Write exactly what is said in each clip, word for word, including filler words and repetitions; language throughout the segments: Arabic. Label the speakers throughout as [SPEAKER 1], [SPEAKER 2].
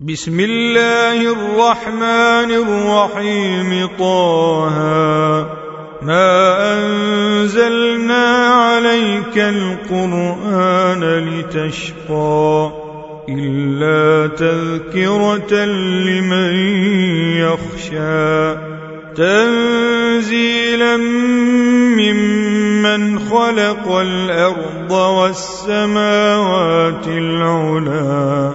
[SPEAKER 1] بسم الله الرحمن الرحيم. طه ما أنزلنا عليك القرآن لتشقى إلا تذكرة لمن يخشى تنزيلا ممن خلق الأرض والسماوات العلى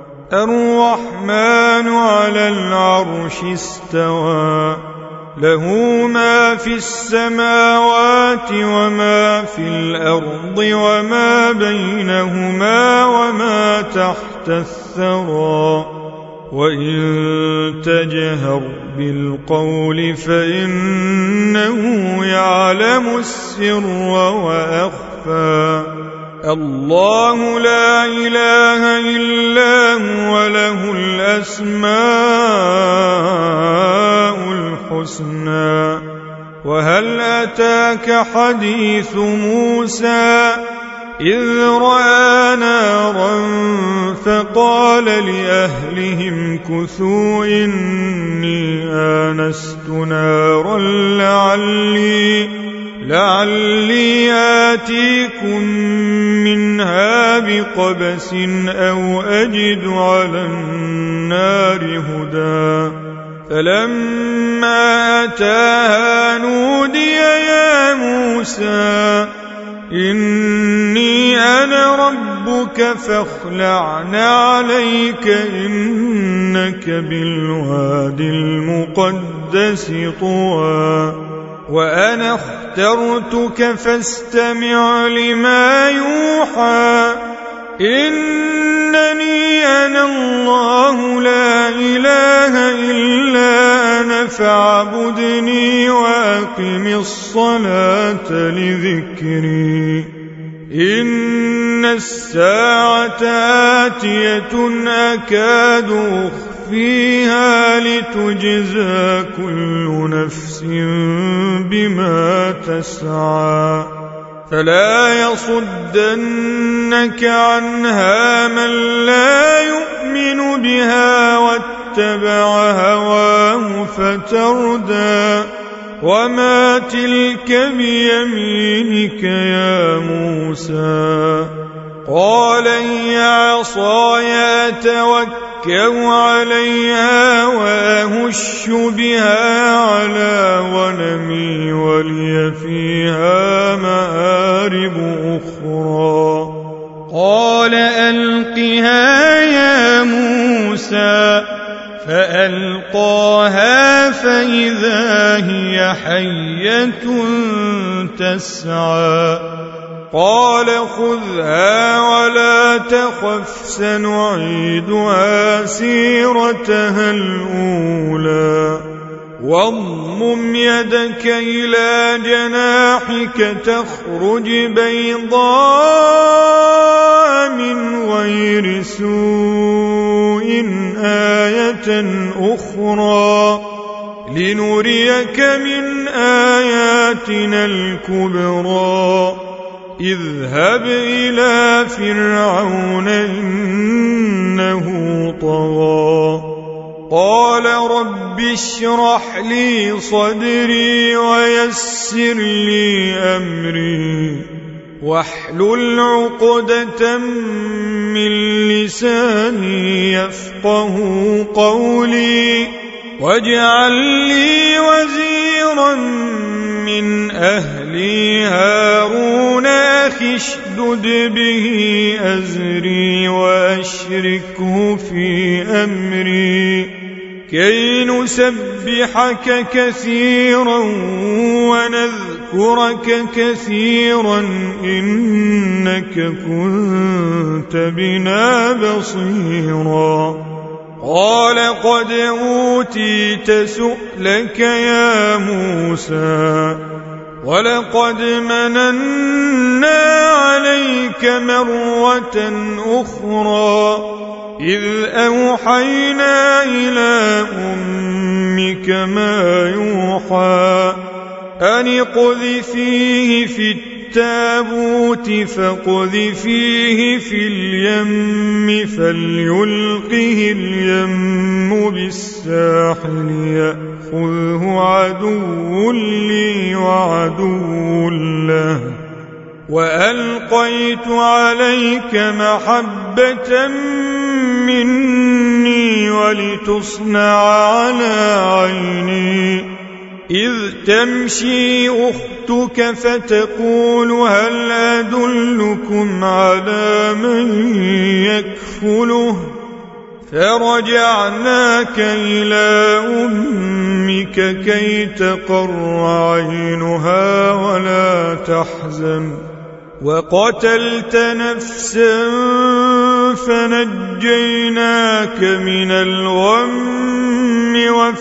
[SPEAKER 1] الرحمن على العرش استوى له ما في السماوات وما في الأرض وما بينهما وما تحت الثرى وإن تجهر بالقول فإنه يعلم السر وأخفى الله لا إله إلا هو له الأسماء الحسنى. وهل أتاك حديث موسى إذ رأى نارا فقال لأهلهم كثوا إني آنست نارا لعلي لعلي آتيكم منها بقبس أو أجد على النار هدى. فلما أتاها نودي يا موسى إني أنا ربك فاخلع نعليك إنك بالوادي المقدس طوى وأنا اخترتك فاستمع لما يوحى إنني أنا الله لا إله إلا أنا فاعبدني وأقم الصلاة لذكري إن الساعة آتية أكاد أخفيها لتجزى كل نفس بما تسعى فلا يصدنك عنها من لا يؤمن بها واتبع هواه فتردى. وما تلك بيمينك يا موسى قال هي عصاي أتوكأ عليها وأهش بها على غنمي ولي فيها مآرب أخرى. قال ألقها يا موسى فألقاها فإذا هي حية تسعى قال خذها ولا تخف سنعيدها سيرتها الأولى واضمم يدك إلى جناحك تخرج بيضاء من غير سوء آية أخرى لنريك من آياتنا الكبرى. اذهب إلى فرعون إنه طغى قال رب اشرح لي صدري ويسر لي أمري واحلل عقدة من لساني يفقه قولي واجعل لي وزيرا من أهلي هارون أخي اشدد به أزري وأشركه في أمري كي نسبحك كثيرا ونذكرك كثيرا إنك كنت بنا بصيرا. قال قد أوتيت سؤلك يا موسى ولقد مننا عليك مرة أخرى إذ أوحينا إلى أمك ما يوحى أن اقذفيه في التابوت فاقذفيه في اليم فليلقه اليم بالساحل يأخذه عدو لي وعدو له وألقيت عليك محبة مني ولتصنع على عيني إذ تمشي أختك فتقول هل أدلكم على من يكفله فرجعناك إلى أمك كي تقر عينها ولا تحزن وقتلت نفسا فنجيناك من الغم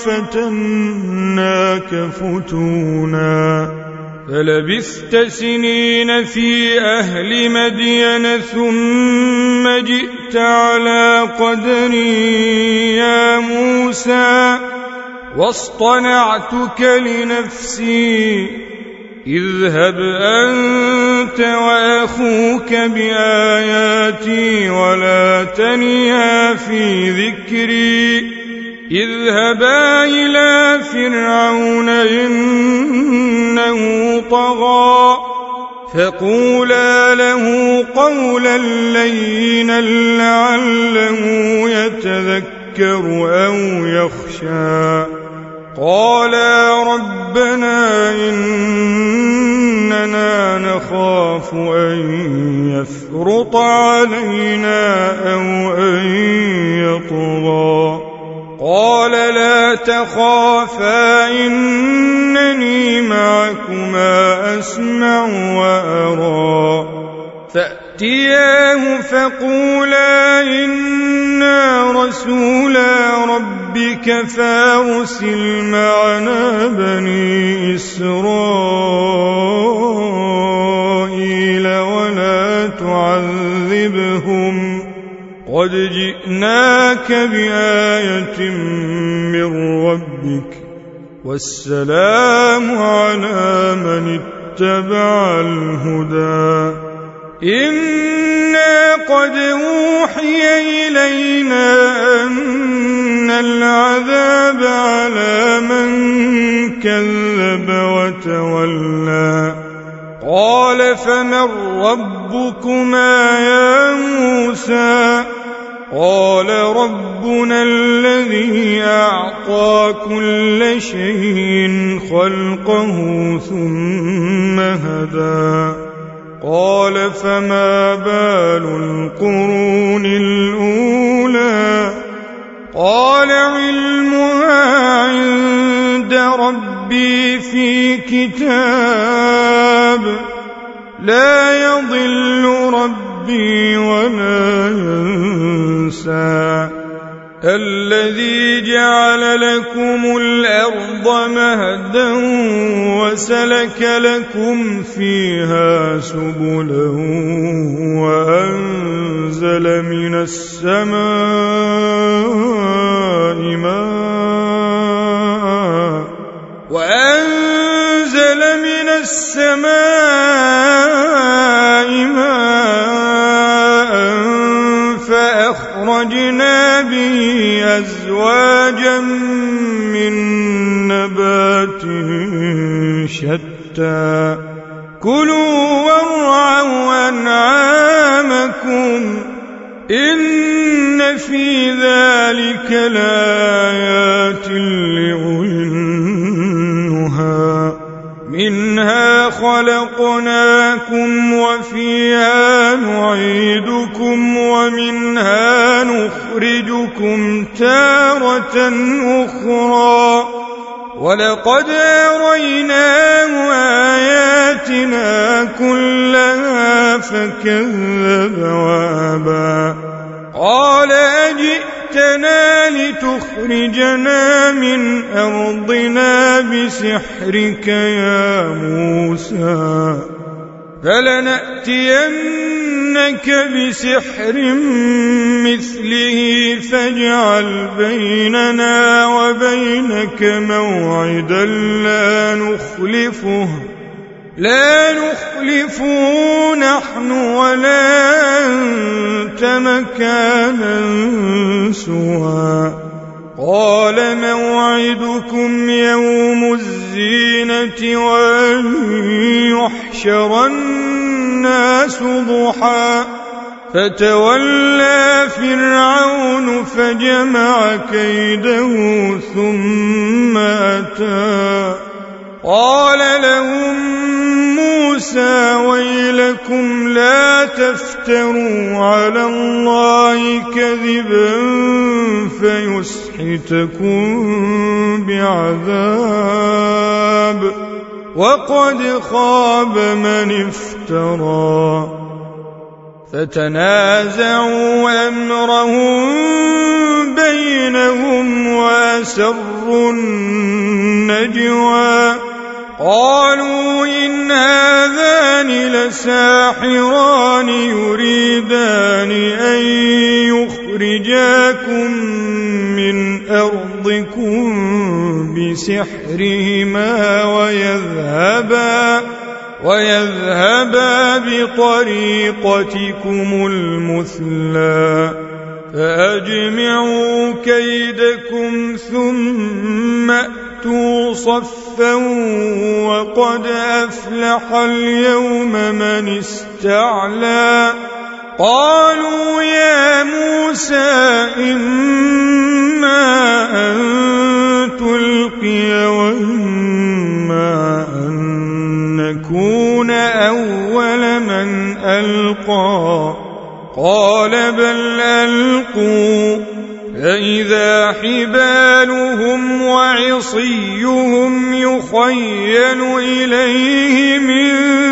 [SPEAKER 1] وفتناك فتونا فلبثت سنين في أهل مدين ثم جئت على قدري يا موسى واصطنعتك لنفسي اذهب أنت وأخوك بآياتي ولا تنيا في ذكري اذهبا إلى فرعون إنه طغى فقولا له قولا لينا لعله يتذكر أو يخشى قالا ربنا إننا نخاف أن يفرط علينا أو أن يطغى قال لا تخافا إنني معكما أسمع وأرى فأتياه فقولا إنا رسولا ربك فارسل معنا بني إسرائيل ولا تعذبهم قد جئناك بآية من ربك والسلام على من اتبع الهدى إنا قد أوحي إلينا أن العذاب على من كذب وتولى قال فمن ربكما يا موسى قال ربنا الذي أعطى كل شيء خلقه ثم هدى قال فما بال القرون الأولى قال علمها عند ربي في كتاب لا يضل ربي ولا ينسى الذي جعل لكم الأرض مهدا وسلك لكم فيها سبلا وأنزل من السماء ماء وأنزل من السماء ماء فأخرجنا به أزواجا من نبات شتى كلوا وارعوا أنعامكم إن في ذلك لآيات لأولي النهى منها خلقناكم وفيها نعيدكم ومنها نخرجكم تارة أخرى ولقد أريناه آياتنا كلها فكذب وأبى قال أجئتنا لتخرجنا من أرضنا بسحرك يا موسى فلنأتينك بسحر مثله فاجعل بيننا وبينك موعدا لا نخلفه لا نخلف نحن ولا أنت مكانا سوى قال موعدكم يوم الزينة وأن يحشر الناس ضحى فتولى فرعون فجمع كيده ثم أتى قال لهم موسى ويلكم لا تفتروا على الله كذبا فيسحتكم بعذاب وقد خاب من افترى فتنازعوا أمرهم بينهم وأسروا النجوى قالوا إن هذان لساحران يريدان أن يخرجاكم من أرضكم بسحرهما ويذهبا ويذهبا بطريقتكم المثلى فأجمعوا كيدكم ثم أتوا صفا وقد أفلح اليوم من استعلى قالوا يا موسى إما أن تلقي وإما أن نكون أول من ألقى قال بل ألقوا فإذا حبالهم وعصيهم يخيل إليه من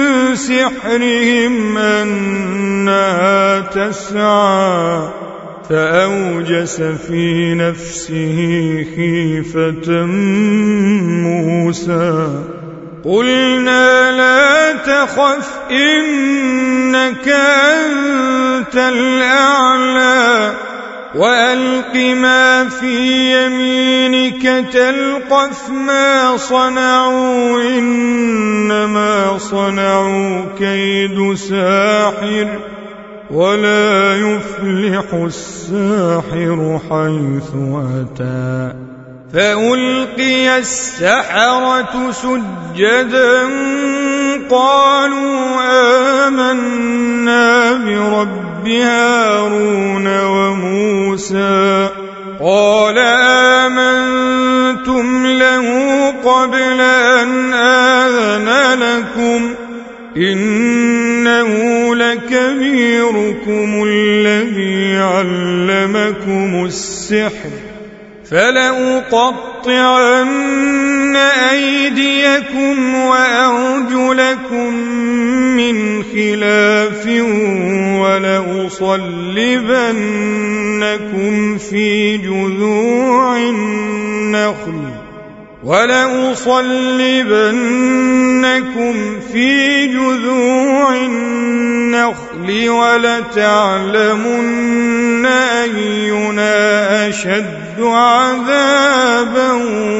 [SPEAKER 1] سحرهم أنها تسعى فأوجس في نفسه خيفة موسى قلنا لا تخف إنك أنت الأعلى وألق ما في يمينك تلقف ما صنعوا إنما صنعوا كيد ساحر ولا يفلح الساحر حيث أتى فألقي السحرة سجدا قالوا آمنا برب هارون وموسى قال آمنتم له قبل أن آذن لكم إنه لكبيركم الذي علمكم السحر فلأقطعن أيديكم وأرجلكم من خلاف ولأصلبنكم في جذوع النخل ولأصلبنكم في جذوع النخل ولتعلمن أينا أشد عذابا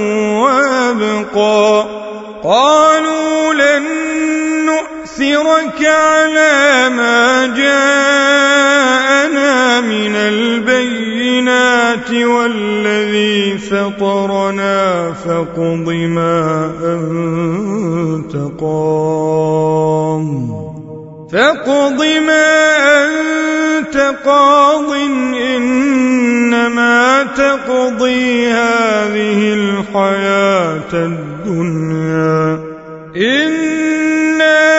[SPEAKER 1] وأبقى قالوا لن نؤثرك على ما جاءنا من البينات والذي فطرنا فاقض ما أنت قاض فاقض ما أنت قاض إنما تقضي هذه الحياة الدنيا إنا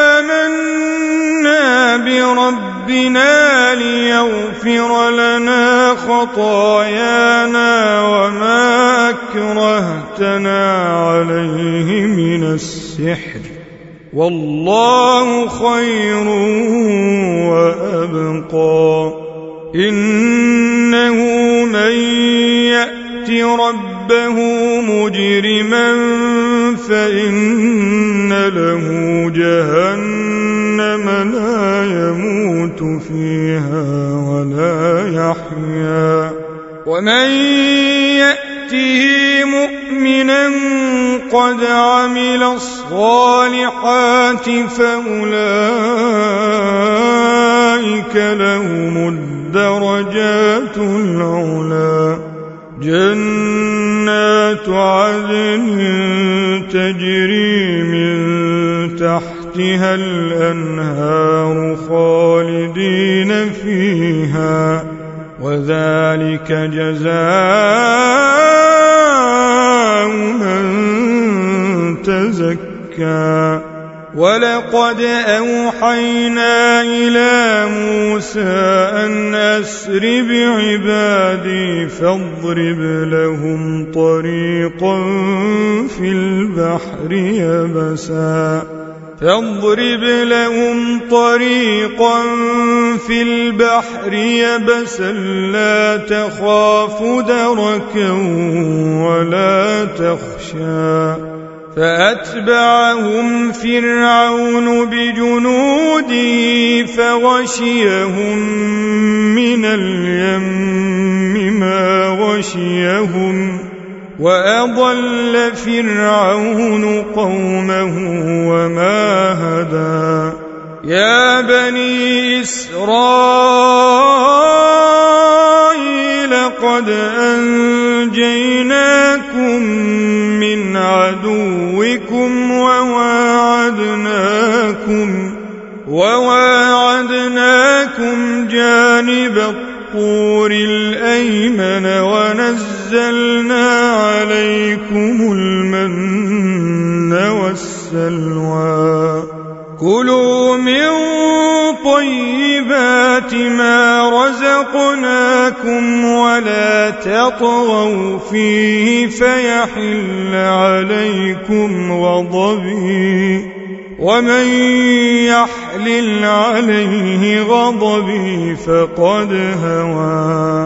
[SPEAKER 1] آمنا بربنا ليغفر لنا خطايانا وما أكرهتنا عليه من السحر والله خير وأبقى إنه من يأت ربه مجرما فإن له جهنم لا يموت فيها ولا يحيا ومن يأته مؤمنا قد عمل الصالحات الصالحات فأولئك لهم الدرجات العلى جنات عدن تجري من تحتها الأنهار خالدين فيها وذلك جزاء من تزكى ولقد أوحينا إلى موسى أن أسر بعبادي فاضرب لهم طريقا في البحر يبسا فاضرب لهم طريقا في البحر يبسا لا تخاف دركا ولا تخشى فأتبعهم فرعون بجنوده فغشيهم من اليم ما غشيهم وأضل فرعون قومه وما هدى يا بني إسرائيل قد أنجيناكم من عدوكم وواعدناكم وواعدناكم جانب الطور الأيمن ونزلنا عليكم المن والسلوى كلوا من طيبات ما رزقناكم ولا تطغوا فيه فيحل عليكم غضبي ومن يحلل عليه غضبي فقد هوى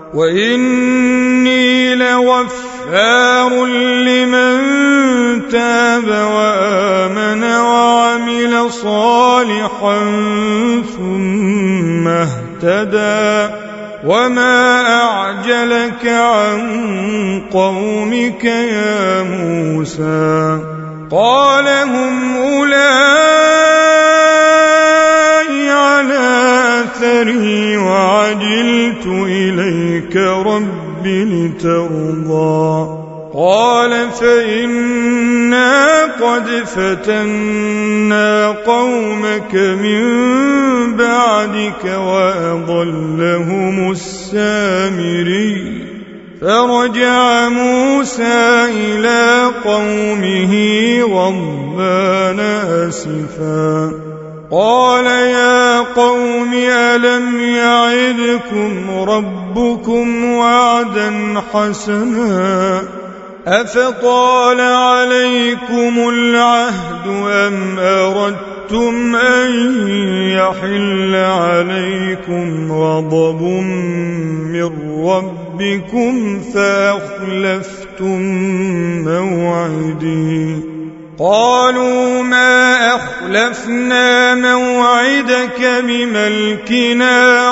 [SPEAKER 1] وإني لغفار لمن تاب وآمن وعمل صالحا ثم اهتدى وما أعجلك عن قومك يا موسى قال هم أولئك على أثري وعجلت إليك رب لترضى قال فإنا قد فتنا قومك من بعدك وأضلهم السامري فرجع موسى إلى قومه غضبان آسفا قال يا قوم ألم يعدكم ربكم وعدا حسنا أفطال عليكم العهد أم أردتم أن يحل عليكم غضب من ربكم فأخلفتم موعدي قالوا ما أخلفنا موعدك بملكنا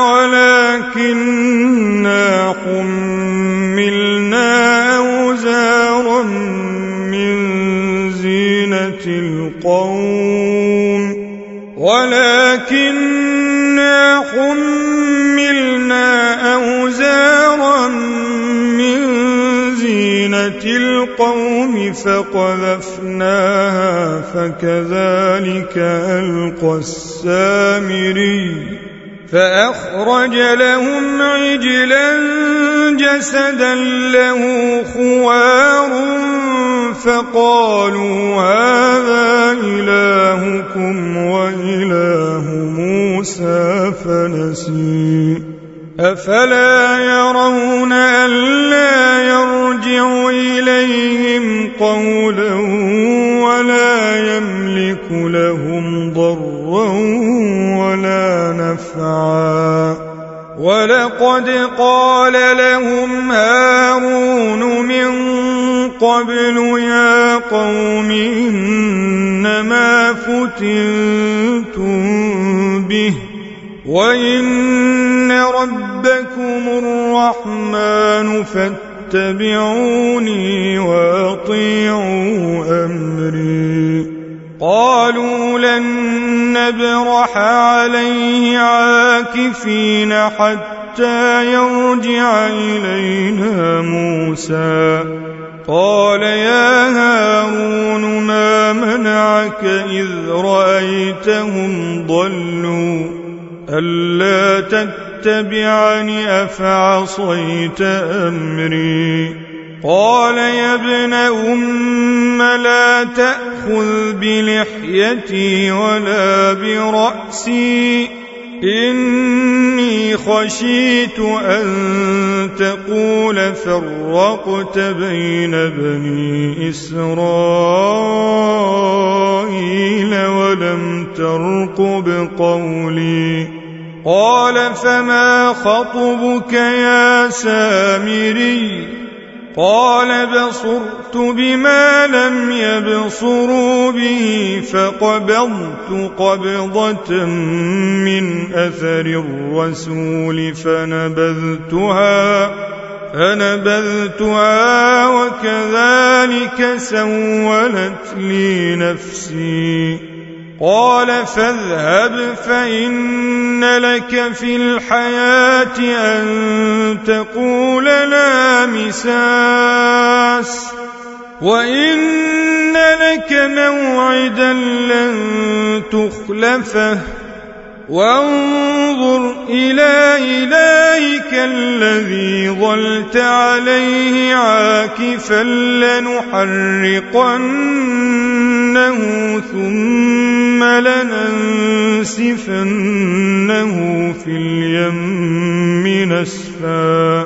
[SPEAKER 1] ولكننا حملنا أوزارا من زينة القوم ولكننا حملنا أوزارا من زينة القوم فقذفناها فكذلك ألقى السامري فأخرج لهم عجلا جسدا له خوار فقالوا هذا إلهكم وإله موسى فنسي أفلا يرون ألا يرجع إليهم قولا ولا يملك لهم ضرا ولا نفعا ولقد قال لهم هارون من قبل يا قوم إنما فتنتم به وإن ربكم الرحمن فاتبعوني وأطيعوا أمري قالوا لن نبرح عليه عاكفين حتى يرجع إلينا موسى قال يا هارون ما منعك إذ رأيتهم ضلوا ألا تتبعني أفعصيت أمري قال يا ابن أم لا تأخذ بلحيتي ولا برأسي إني خشيت أن تقول فرقت بين بني إسرائيل ولم ترقب قولي قال فما خطبك يا سامري قال بصرت بما لم يبصروا به فقبضت قبضة من أثر الرسول فنبذتها فنبذتها وكذلك سولت لي نفسي قال فاذهب فإن لك في الحياة أن تقول لا مساس وإن لك موعدا لن تخلفه وانظر إلى إلهك الذي ظلت عليه عاكفا لنحرقنه ثم لننسفنه في اليم نسفا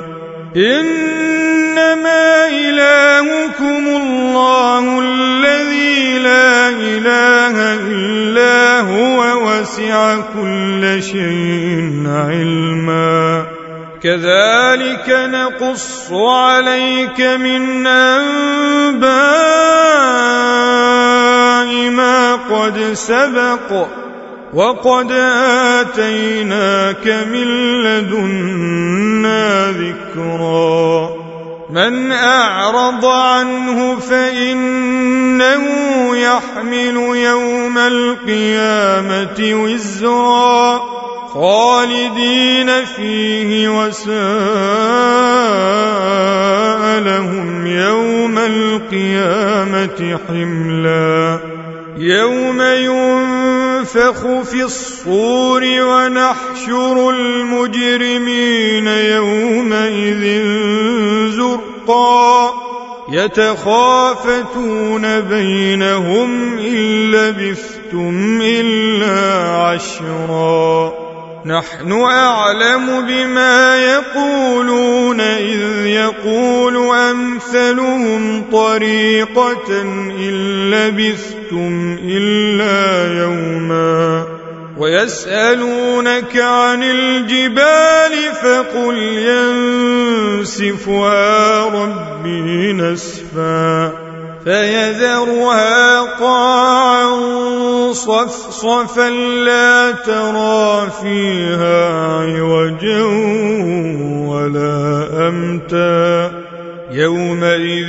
[SPEAKER 1] إنما إلهكم الله الذي لا إله إلا هو وسع كل شيء علما كذلك نقص عليك من أنباء ما قد سبق وقد آتيناك من لدنا ذكرا من أعرض عنه فإنه يحمل يوم القيامة وزرا خالدين فيه وساء لهم يوم القيامة حملا يوم ينفخ في الصور ونحشر المجرمين يومئذ زرقا يتخافتون بينهم إن لبثتم إلا عشرا نحن أعلم بما يقولون إذ يقول أمثلهم طريقة إن لبثتم إلا يوما ويسألونك عن الجبال فقل ينسفها ربي نسفا فيذرها قاعا صفصفا لا ترى فيها عوجا ولا أمتا يومئذ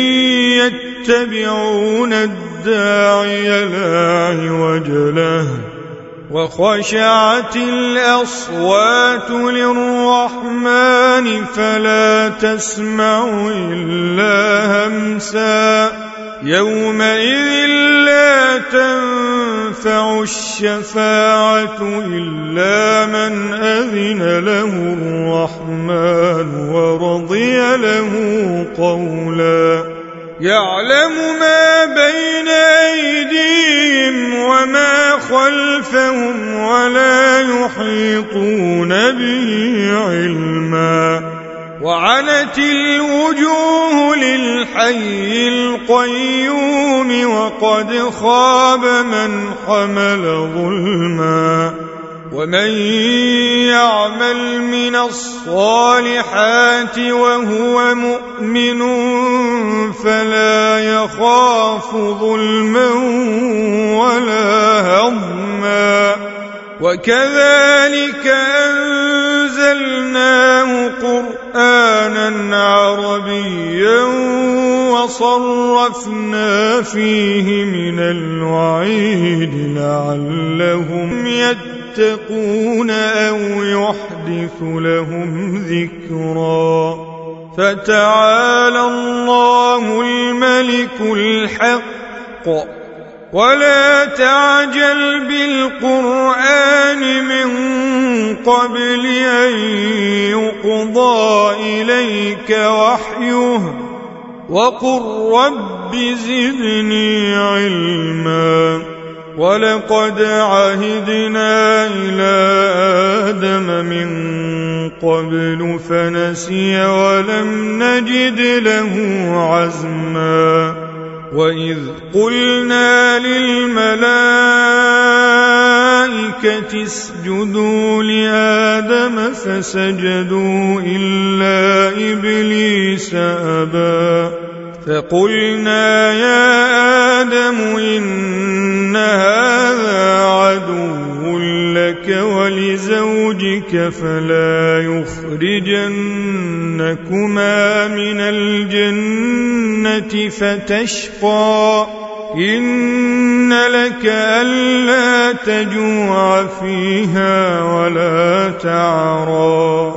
[SPEAKER 1] يتبعون الداعي لا عوج له وخشعت الأصوات للرحمن فلا تسمع إلا همسا يومئذ لا تنفع الشفاعة إلا من أذن له الرحمن ورضي له قولا يعلم ما بين أيديهم وما خلفهم ولا يحيطون به علما وعنت الوجوه للحي القيوم وقد خاب من حمل ظلما ومن يعمل من الصالحات وهو مؤمن فلا يخاف ظلما ولا هضما وكذلك أنزلناه قرآنا عربيا وصرفنا فيه من الوعيد لعلهم يتقون أو يحدث لهم ذكرا فتعالى الله الملك الحق ولا تعجل بالقرآن من قبل أن يقضى إليك وحيه وقل رب زدني علما ولقد عهدنا إلى آدم من قبل فنسي ولم نجد له عزما وإذ قلنا للملائكة اسجدوا لآدم فسجدوا إلا إبليس أبى فقلنا يا آدم إن هذا عدو لك ولزوجك فلا يخرجنكما من الجنة فتشقى إن لك ألا تجوع فيها ولا تعرى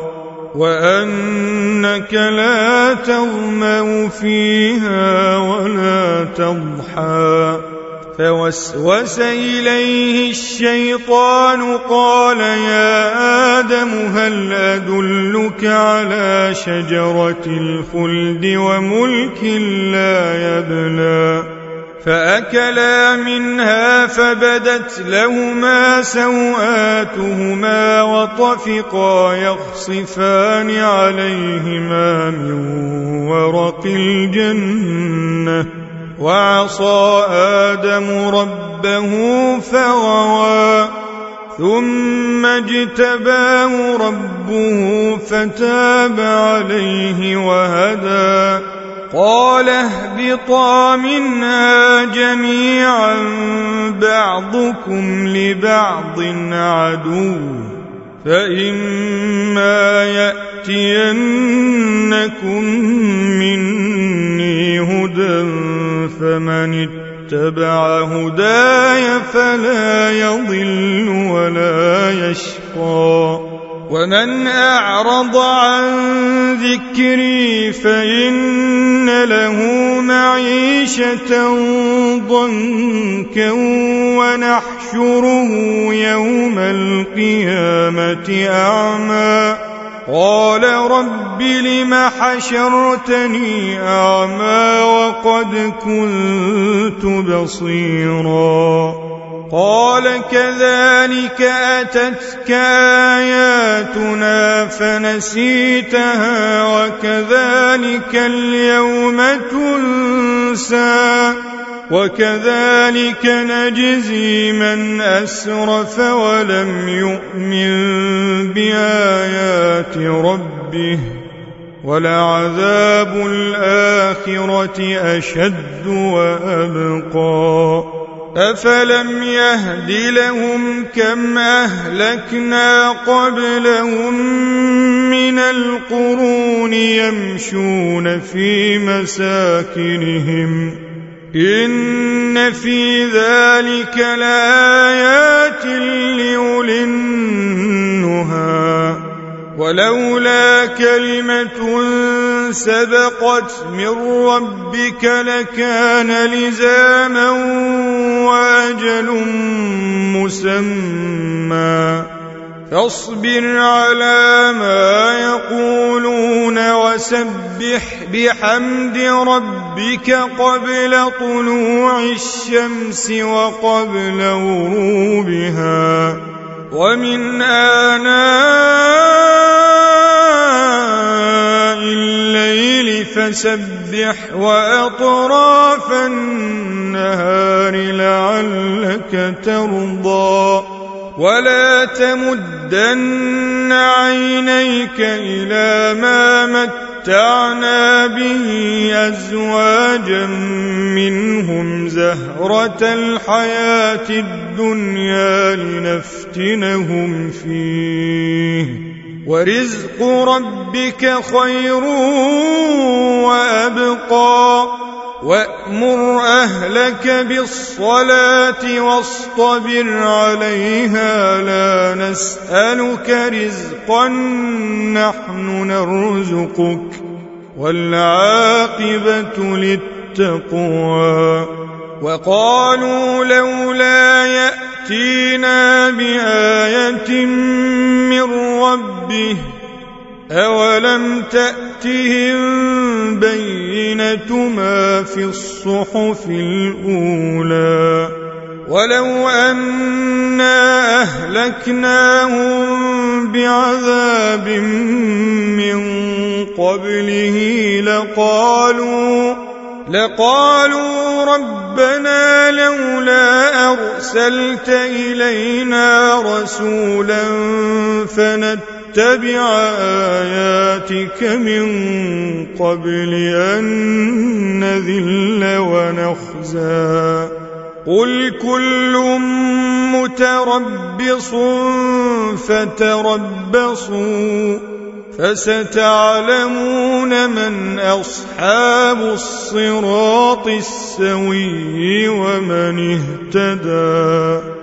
[SPEAKER 1] وأنك لا تظمأ فيها ولا تضحى فوسوس إليه الشيطان قال يا آدم هل أدلك على شجرة الخلد وملك لا يبلى فأكلا منها فبدت لهما سوآتهما وطفقا يخصفان عليهما من ورق الجنة وعصى آدم ربه فغوى ثم اجتباه ربه فتاب عليه وهدى قال اهبطا منها جميعا بعضكم لبعض عدو فإما يأتينكم مني هدى فمن اتبع هداي فلا يضل ولا يشقى ومن أعرض عن ذكري فإن له معيشة ضنكا ونحشره يوم القيامة أعمى قال رب لم حشرتني أعمى وقد كنت بصيرا قال كذلك أتتك آياتنا فنسيتها وكذلك اليوم تنسى وكذلك نجزي من أسرف ولم يؤمن بآيات ربه ولعذاب الآخرة أشد وأبقى أفلم يهد لهم كم أهلكنا قبلهم من القرون يمشون في مساكنهم إن في ذلك لآيات لأولي النهى ولولا كلمة سبقت من ربك لكان لزاما وأجل مسمى فاصبر على ما يقولون وسبح بحمد ربك قبل طلوع الشمس وقبل غروبها ومن آناء الليل فسبح وأطراف النهار لعلك ترضى ولا تمدن عينيك إلى ما متعنا به أزواجا منهم زهرة الحياة الدنيا لنفتنهم فيه ورزق ربك خير وأبقى وأمر أهلك بالصلاة واصطبر عليها لا نسألك رزقا نحن نرزقك والعاقبة للتقوى وقالوا لولا يأتينا بآية من ربه أولم تأتهم بينة ما في الصحف الأولى ولو أنا أهلكناهم بعذاب من قبله لقالوا لقالوا ربنا لولا أرسلت إلينا رسولا فنتبع آياتك من قبل أن نذل ونخزى قل كل متربص فتربصوا فستعلمون من أصحاب الصراط السوي ومن اهتدى.